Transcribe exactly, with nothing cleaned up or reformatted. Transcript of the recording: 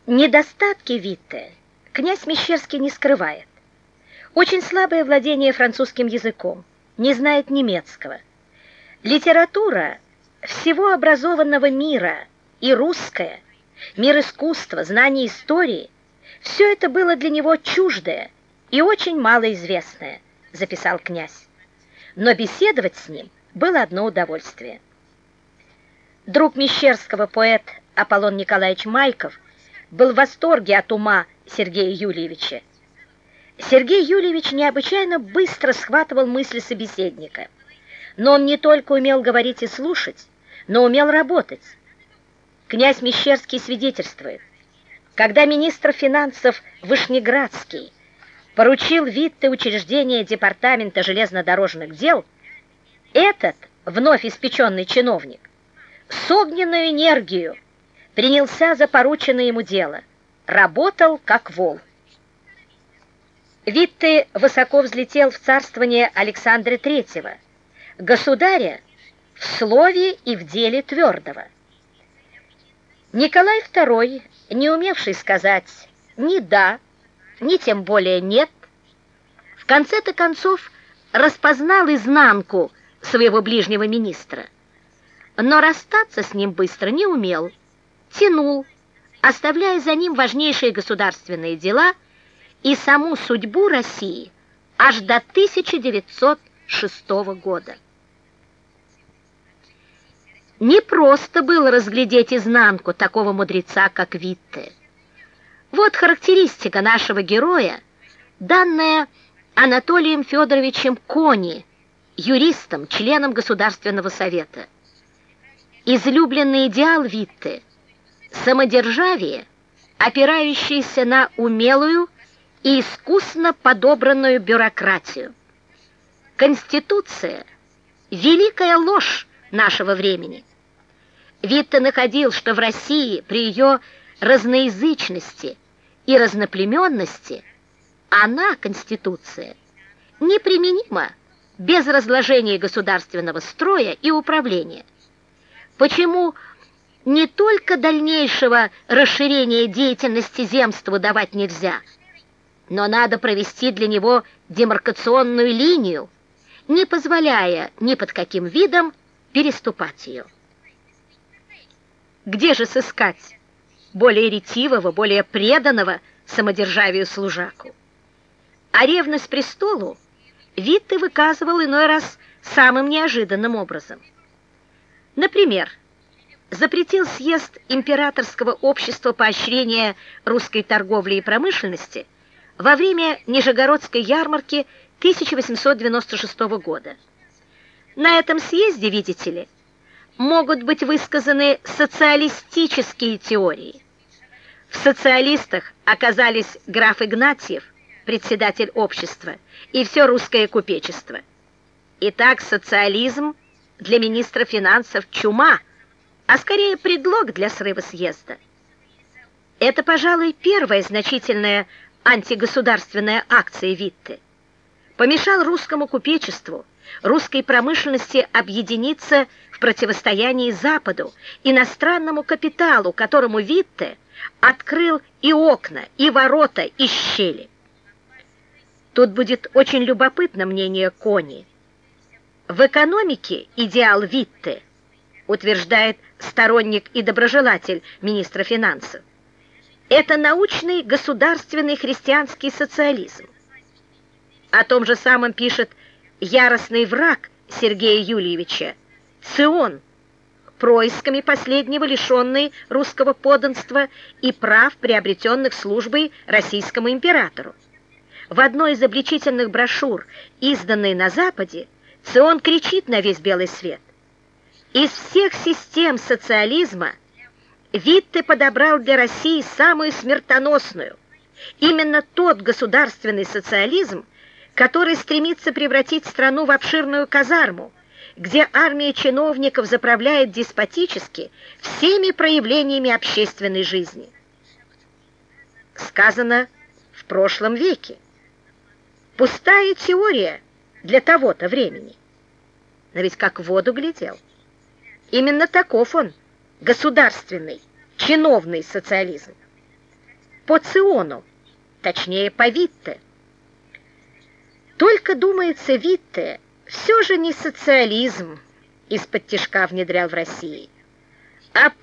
Недостатки Витте князь Мещерский не скрывает. Очень слабое владение французским языком, не знает немецкого. Литература всего образованного мира и русская, мир искусства, знание истории – все это было для него чуждое и очень малоизвестное, записал князь. Но беседовать с ним было одно удовольствие. Друг Мещерского, поэт Аполлон Николаевич Майков, был в восторге от ума Сергея Юльевича. Сергей Юльевич необычайно быстро схватывал мысли собеседника, но он не только умел говорить и слушать, но умел работать. Князь Мещерский свидетельствует, когда министр финансов Вышнеградский поручил Витте учреждение департамента железнодорожных дел, этот вновь испеченный чиновник с огненной энергией принялся за порученное ему дело, работал как вол. Витте высоко взлетел в царствование Александра Третьего, государя в слове и в деле твердого. Николай Второй, не умевший сказать ни «да», ни тем более «нет», в конце-то концов распознал изнанку своего ближнего министра, но расстаться с ним быстро не умел, тянул, оставляя за ним важнейшие государственные дела и саму судьбу России аж до тысяча девятьсот шестого года. Не просто было разглядеть изнанку такого мудреца, как Витте. Вот характеристика нашего героя, данная Анатолием Федоровичем Кони, юристом, членом Государственного совета. Излюбленный идеал Витте – самодержавие, опирающееся на умелую и искусно подобранную бюрократию. Конституция – великая ложь нашего времени. Витте находил, что в России при ее разноязычности и разноплеменности она, Конституция, неприменима без разложения государственного строя и управления. Почему не только дальнейшего расширения деятельности земству давать нельзя, но надо провести для него демаркационную линию, не позволяя ни под каким видом переступать ее. Где же сыскать более ретивого, более преданного самодержавию служаку? А ревность престолу Витте выказывал иной раз самым неожиданным образом. Например, запретил съезд Императорского общества поощрения русской торговли и промышленности во время Нижегородской ярмарки тысяча восемьсот девяносто шестого года. На этом съезде, видите ли, могут быть высказаны социалистические теории. В социалистах оказались граф Игнатьев, председатель общества, и все русское купечество. Итак, социализм для министра финансов чума, а скорее предлог для срыва съезда. Это, пожалуй, первая значительная антигосударственная акция Витте. Помешал русскому купечеству, русской промышленности объединиться в противостоянии Западу, иностранному капиталу, которому Витте открыл и окна, и ворота, и щели. Тут будет очень любопытно мнение Кони. В экономике идеал Витте, утверждает сторонник и доброжелатель министра финансов, это научный государственный христианский социализм. О том же самом пишет яростный враг Сергея Юльевича Цион, происками последнего лишенный русского подданства и прав, приобретенных службой российскому императору. В одной из обличительных брошюр, изданной на Западе, Цион кричит на весь белый свет: из всех систем социализма Витте подобрал для России самую смертоносную, именно тот государственный социализм, который стремится превратить страну в обширную казарму, где армия чиновников заправляет деспотически всеми проявлениями общественной жизни. Сказано в прошлом веке. Пустая теория для того-то времени. Но ведь как в воду глядел. Именно таков он, государственный, чиновный социализм. по Циону, точнее по Витте. Только, думается, Витте все же не социализм из-под тишка внедрял в России, а